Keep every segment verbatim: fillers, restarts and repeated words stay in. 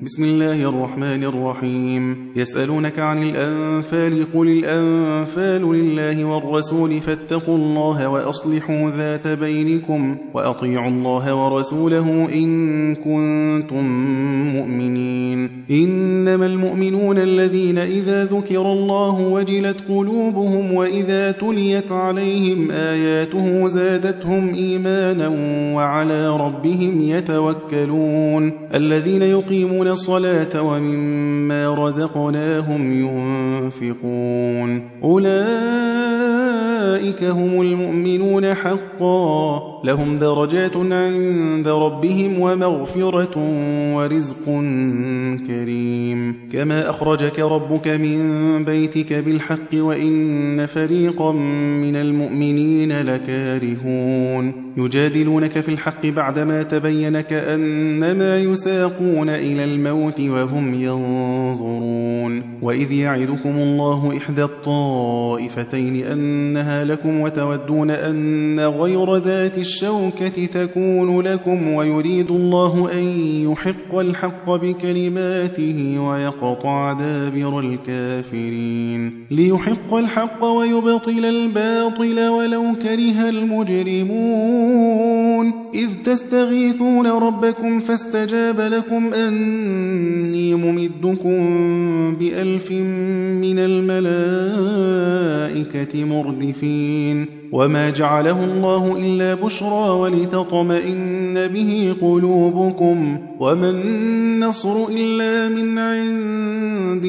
بسم الله الرحمن الرحيم. يسألونك عن الأنفال قل الأنفال لله والرسول فاتقوا الله وأصلحوا ذات بينكم وأطيعوا الله ورسوله إن كنتم مؤمنين. إنما المؤمنون الذين إذا ذكر الله وجلت قلوبهم وإذا تليت عليهم آياته زادتهم إيمانا وعلى ربهم يتوكلون. الذين يقيمون الصلاة ومما رزقناهم ينفقون أولئك هم المؤمنون حقا لهم درجات عند ربهم ومغفرة ورزق كريم. كما أخرجك ربك من بيتك بالحق وإن فريقا من المؤمنين لكارهون. يجادلونك في الحق بعدما تبين كأنما يساقون إلى الموت وهم ينظرون. وإذ يعدكم الله إحدى الطائفتين أنها لكم وتودون أن غير ذات الشوكة تكون لكم ويريد الله أن يحق الحق بكلماته ويقطع دابر الكافرين. ليحق الحق ويبطل الباطل ولو كره المجرمون. إذ تستغيثون ربكم فاستجاب لكم أني ممدكم بألف من الملائكة مردفين. وما جعله الله إلا بشرى ولتطمئن به قلوبكم وما النصر إلا من عند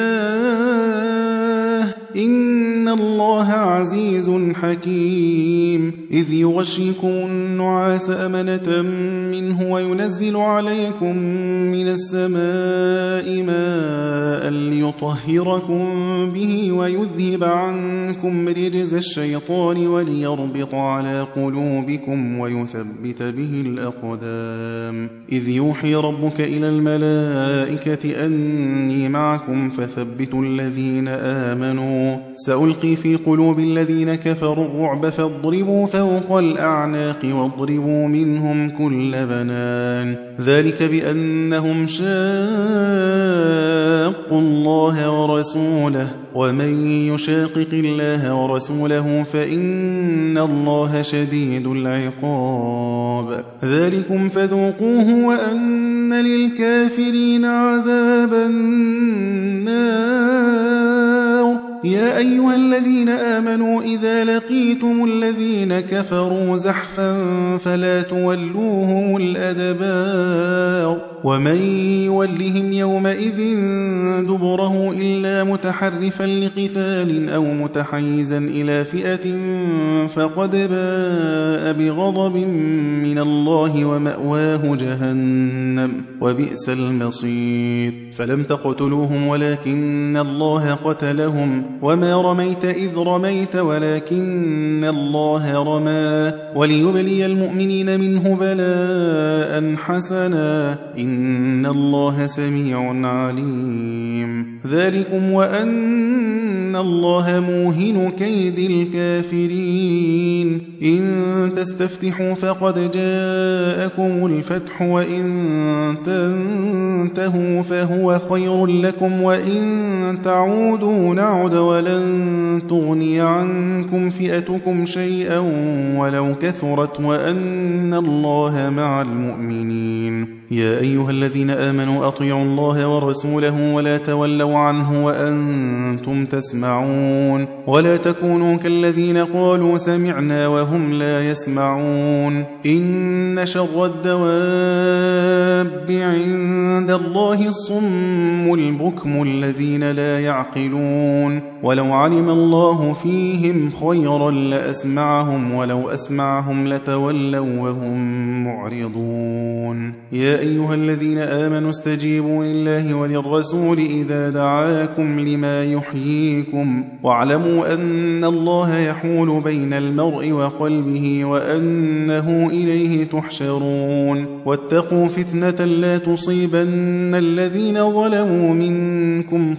الله إن الله عزيز حكيم. إذ يغشيكم النعاس أمنة منه وينزل عليكم من السماء ماء ليطهركم به ويذهب عنكم رجز الشيطان وليربط على قلوبكم ويثبت به الأقدام. إذ يوحي ربك إلى الملائكة أني معكم فثبتوا الذين آمنوا سألقي في قلوب الذين كفروا الرعب فاضربوا فوق الأعناق واضربوا منهم كل بنان. ذلك بأنهم شاقوا الله ورسوله ومن يشاقق الله ورسوله فإن الله شديد العقاب. ذلكم فذوقوه وأن للكافرين عذاب النار. يا أيها الذين آمنوا إذا لقيتم الذين كفروا زحفا فلا تولوهم الأدبار. ومن يولهم يومئذ دبره إلا متحرفا لقتال أو متحيزا إلى فئة فقد باء بغضب من الله ومأواه جهنم وبئس المصير. فلم تقتلوهم ولكن الله قتلهم وما رميت إذ رميت ولكن الله رمى وليبلي المؤمنين منه بلاء حسنا إن الله سميع عليم. ذلكم وأن الله موهن كيد الكافرين. إن تستفتحوا فقد جاءكم الفتح وإن تنتهوا فهو خير لكم وإن تعودوا نعد ولن تغني عنكم فئتكم شيئا ولو كثرت وأن الله مع المؤمنين. يا أيها الذين آمنوا أطيعوا الله ورسوله ولا تولوا عنه وأنتم تسمعون. ولا تكونوا كالذين قالوا سمعنا وهم لا يسمعون. إن شر الدواب عند الله الصم البكم الذين لا يعقلون. ولو علم الله فيهم خيرا لأسمعهم ولو أسمعهم لتولوا وهم معرضون. يا أيها الذين آمنوا استجيبوا لله وللرسول إذا دعاكم لما يحييكم واعلموا أن الله يحول بين المرء وقلبه وأنه إليه تحشرون. واتقوا فتنة لا تصيبن الذين ظلموا منكم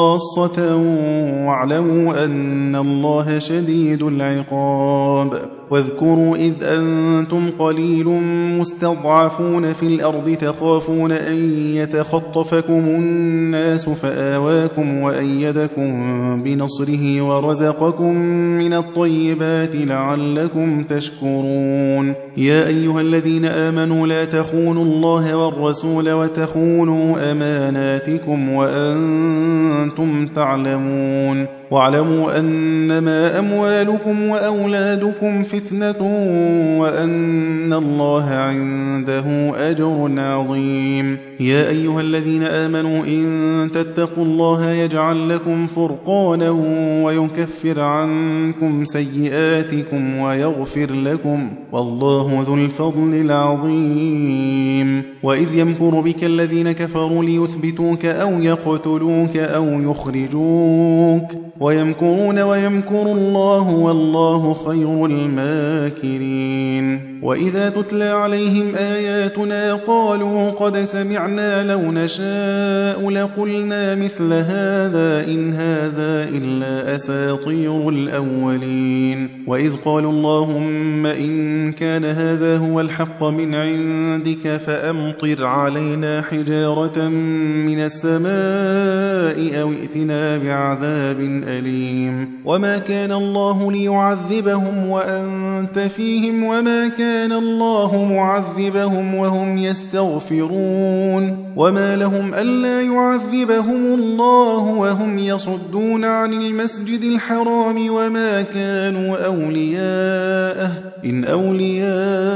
خاصة واعلموا أن الله شديد العقاب. واذكروا إذ أنتم قليل مستضعفون في الأرض تخافون أن يتخطفكم الناس فآواكم وأيدكم بنصره ورزقكم من الطيبات لعلكم تشكرون يا أيها الذين آمنوا لا تخونوا الله والرسول وتخونوا أماناتكم وأنتم تعلمون واعلموا أنما أموالكم وأولادكم فتنة وأن الله عنده أجر عظيم يا أيها الذين آمنوا إن تتقوا الله يجعل لكم فرقانا ويكفر عنكم سيئاتكم ويغفر لكم والله ذو الفضل العظيم وإذ يمكر بك الذين كفروا ليثبتوك أو يقتلوك أو يخرجوك ويمكرون ويمكر الله والله خير الماكرين وإذا تتلى عليهم آياتنا قالوا قد سمعنا لو نشاء لقلنا مثل هذا إن هذا إلا أساطير الأولين وإذ قالوا اللهم إن كان هذا هو الحق من عندك فأمطر علينا حجارة من السماء أو ائتنا بعذاب أليم وما كان الله ليعذبهم وأنت فيهم وما كان كان الله معذبهم وهم يستغفرون وما لهم ألا يعذبهم الله وهم يصدون عن المسجد الحرام وما كانوا أولياءه إن أولياؤه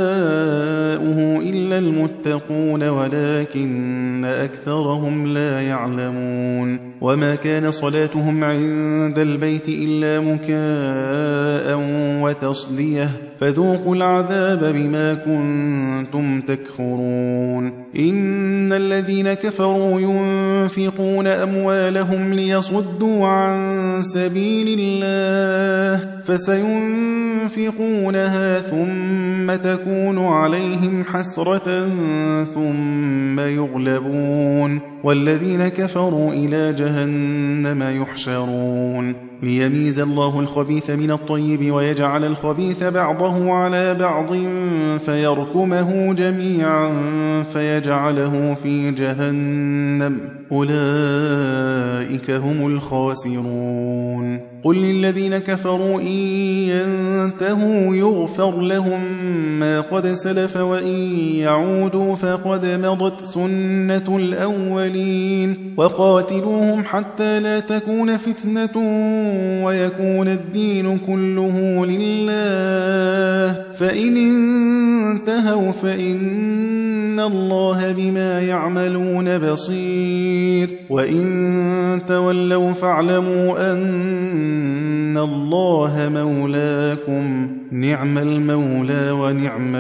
إلا المتقون ولكن أكثرهم لا يعلمون وما كان صلاتهم عند البيت إلا مكاء وتصديه فذوقوا العذاب بما كنتم تكفرون إن الذين كفروا ينفقون أموالهم ليصدوا عن سبيل الله فسينفقونها ثم تكون عليهم حسرة ثم يغلبون والذين كفروا إلى جهنم يحشرون ليميز الله الخبيث من الطيب ويجعل الخبيث بعضه على بعض فيركمه جميعا فيجعله في جهنم أولئك هم الخاسرون قل للذين كفروا إن ينتهوا يغفر لهم ما قد سلف وإن يعودوا فقد مضت سنة الأولين وقاتلوهم حتى لا تكون فتنة ويكون الدين كله لله فإن انتهوا فإن الله بما يعملون بصير وإن تولوا فاعلموا أن الله مولاكم نعم المولى ونعم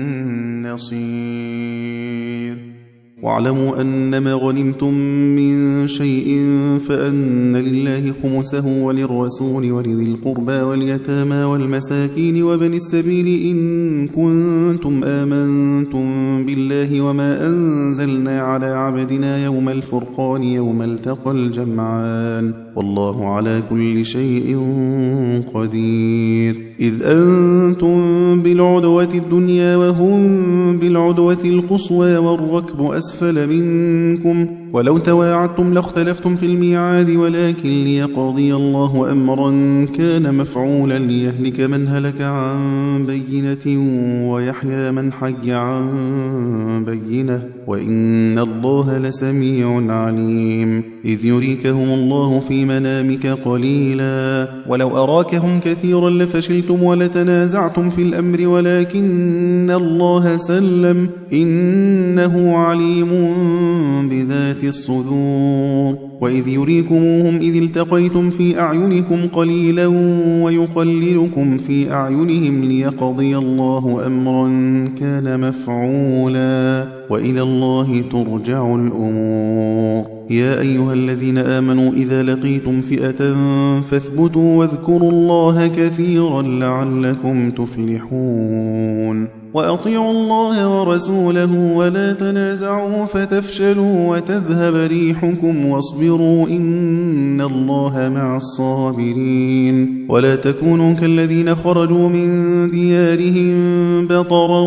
النصير واعلموا أنما غنمتم من شيء فأن لله خمسه وللرسول ولذي القربى واليتامى والمساكين وابن السبيل إن كنتم آمنتم بالله وما أنزلنا على عبدنا يوم الفرقان يوم التقى الجمعان والله على كل شيء قدير إذ أنتم بالعدوة الدنيا وهم بالعدوة القصوى والركب أسفل منكم ولو تواعدتم لاختلفتم في الميعاد ولكن ليقضي الله أمرا كان مفعولا ليهلك من هلك عن بينة ويحيى من حي عن بينة وإن الله لسميع عليم إذ يريكهم الله في منامك قليلا ولو أراكهم كثيرا لفشلتم ولتنازعتم في الأمر ولكن الله سلم إنه عليم بذات الصدور وإذ يريكموهم إذ التقيتم في أعينكم قليلا ويقللكم في أعينهم ليقضي الله أمرا كان مفعولا وإلى الله ترجع الأمور يا أيها الذين آمنوا إذا لقيتم فئة فاثبتوا واذكروا الله كثيرا لعلكم تفلحون وأطيعوا الله ورسوله ولا تنازعوا فتفشلوا وتذهب ريحكم واصبروا إن الله مع الصابرين ولا تكونوا كالذين خرجوا من ديارهم بطرا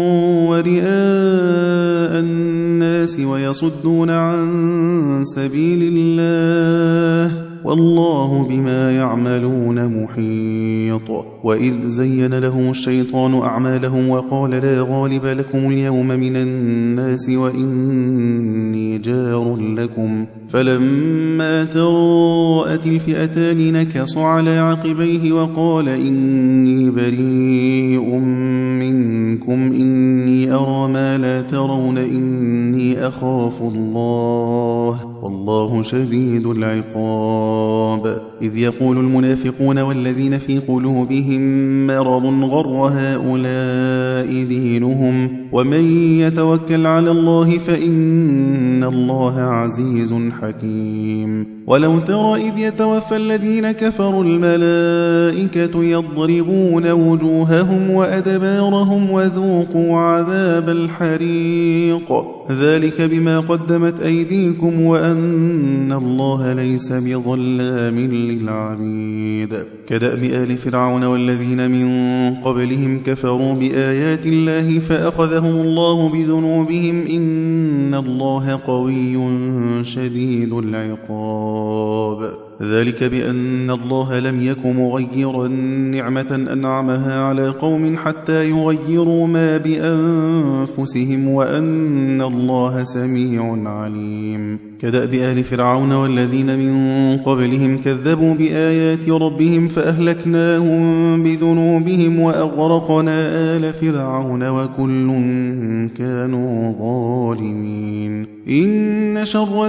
ورئاء الناس ويصدون عن سبيل الله والله بما يعملون محيط. وإذ زين لهم الشيطان أعمالهم وقال لا غالب لكم اليوم من الناس وإني جار لكم فلما تراءت الفئتان نكص على عقبيه وقال إني بريء منكم إني أرى ما لا ترون إني أخاف الله والله شديد العقاب. إذ يقول المنافقون والذين في قلوبهم مرض غر هؤلاء دينهم ومن يتوكل على الله فإن الله عزيز حكيم. ولو ترى إذ يتوفى الذين كفروا الملائكة يضربون وجوههم وأدبارهم وذوقوا عذاب الحريق ذلك بما قدمت أيديكم وأن الله ليس بظلام للعبيد. كدأب آل فرعون والذين من قبلهم كفروا بآيات الله فأخذهم الله بذنوبهم إن الله قوي شديد العقاب. ذلك بأن الله لم يك مغيرا نعمة أنعمها على قوم حتى يغيروا ما بأنفسهم وأن الله سميع عليم. كدأب آل فرعون والذين من قبلهم كذبوا بآيات ربهم فأهلكناهم بذنوبهم وأغرقنا آل فرعون وكل كانوا ظالمين. إن شر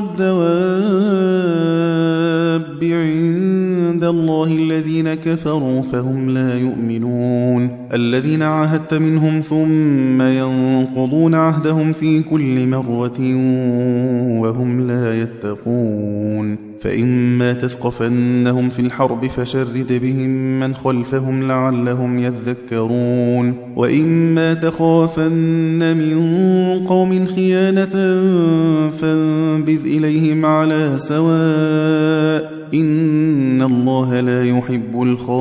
الدواب عند الله الذين كفروا فهم لا يؤمنون الذين عاهدت منهم ثم ينقضون عهدهم في كل مرة وهم لا يتقون. فإما تثقفنهم في الحرب فشرد بهم من خلفهم لعلهم يذكرون وإما تخافن من قوم خيانة فانبذ إليهم على سواء إن الله لا يحب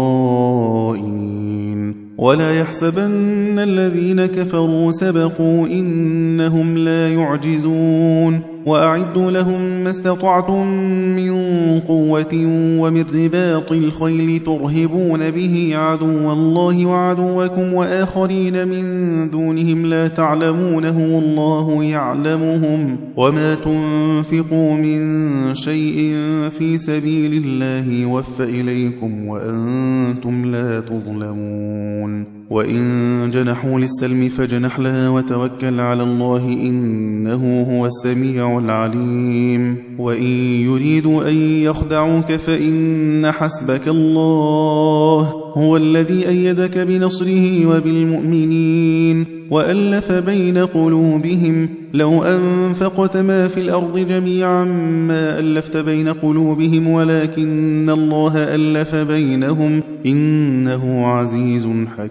الخائنين. ولا يحسبن الذين كفروا سبقوا إنهم لا يعجزون. وأعدوا لهم ما استطعتم من قوة ومن رباط الخيل ترهبون به عدو الله وعدوكم وآخرين من دونهم لا تعلمونهم الله يعلمهم وما تنفقوا من شيء في سبيل الله يوفى إليكم وأنتم لا تظلمون. وإن جنحوا للسلم فاجنح لها وتوكل على الله إنه هو السميع العليم. وإن يريدوا أن يخدعوك فإن حسبك الله هو الذي أيدك بنصره وبالمؤمنين وألف بين قلوبهم لو أنفقت ما في الأرض جميعا ما ألفت بين قلوبهم ولكن الله ألف بينهم إنه عزيز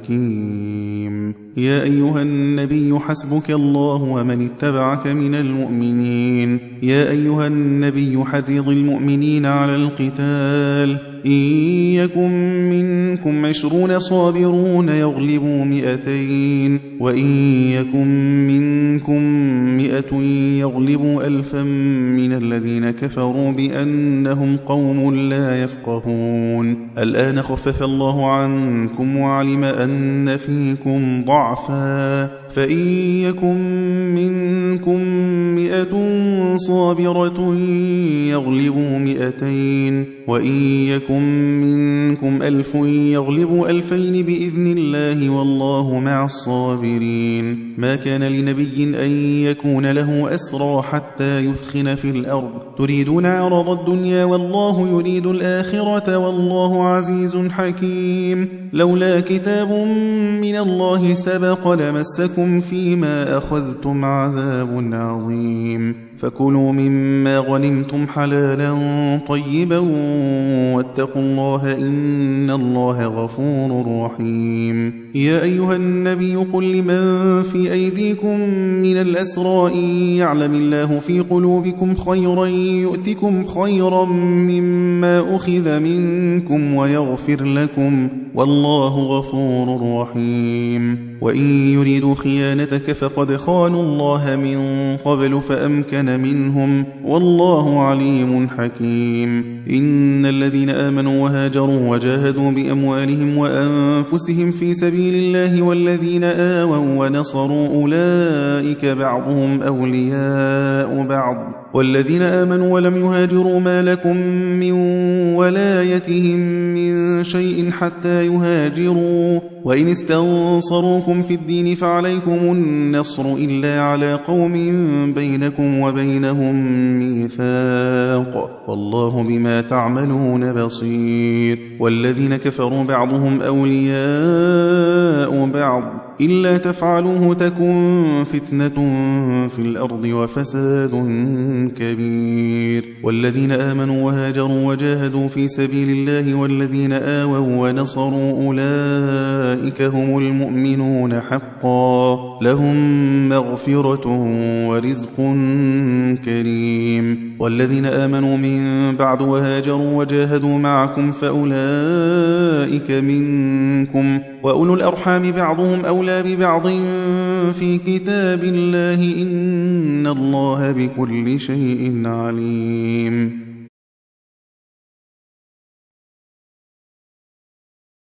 حكيم. يا أيها النبي حسبك الله ومن اتبعك من المؤمنين. يا أيها النبي حرض المؤمنين على القتال إن يكن منكم عشرون صابرون يغلبوا مئتين وإن يكن منكم مئة يغلبوا ألفا من الذين كفروا بأنهم قوم لا يفقهون. الآن خفف الله عنكم وعلم أن فيكم ضعفا فإن يكن منكم مئة صابرة يغلبوا مئتين وإن يكن منكم ألف يغلبوا ألفين بإذن الله والله مع الصابرين. ما كان لنبي أن يكون له أسرى حتى يثخن في الأرض تريدون عرض الدنيا والله يريد الآخرة والله عزيز حكيم. لولا كتاب من الله سبق لمسكم يمسكم فيما أخذتم عذاب عظيم فكلوا مما غنمتم حلالا طيبا واتقوا الله إن الله غفور رحيم يا أيها النبي قل لمن في أيديكم من الأسرى إن يعلم الله في قلوبكم خيرا يؤتكم خيرا مما أخذ منكم ويغفر لكم والله غفور رحيم وإن يريدوا خيانتك فقد خانوا الله من قبل فأمكن منهم والله عليم حكيم إن الذين آمنوا وهاجروا وجاهدوا بأموالهم وأنفسهم في سبيل الله والذين آووا ونصروا أولئك بعضهم أولياء بعض والذين آمنوا ولم يهاجروا ما لكم من ولايتهم من شيء حتى يهاجروا وإن استنصروكم في الدين فعليكم النصر إلا على قوم بينكم وبينهم ميثاق والله بما تعملون بصير والذين كفروا بعضهم أولياء بعض إلا تفعلوه تكن فتنة في الأرض وفساد كبير والذين آمنوا وهاجروا وجاهدوا في سبيل الله والذين آووا ونصروا أولئك هم المؤمنون حقا لهم مغفرة ورزق كريم والذين آمنوا من بعد وهاجروا وجاهدوا معكم فأولئك منكم وأولو الأرحام بعضهم أولى ببعض في كتاب الله إن الله بكل شيء عليم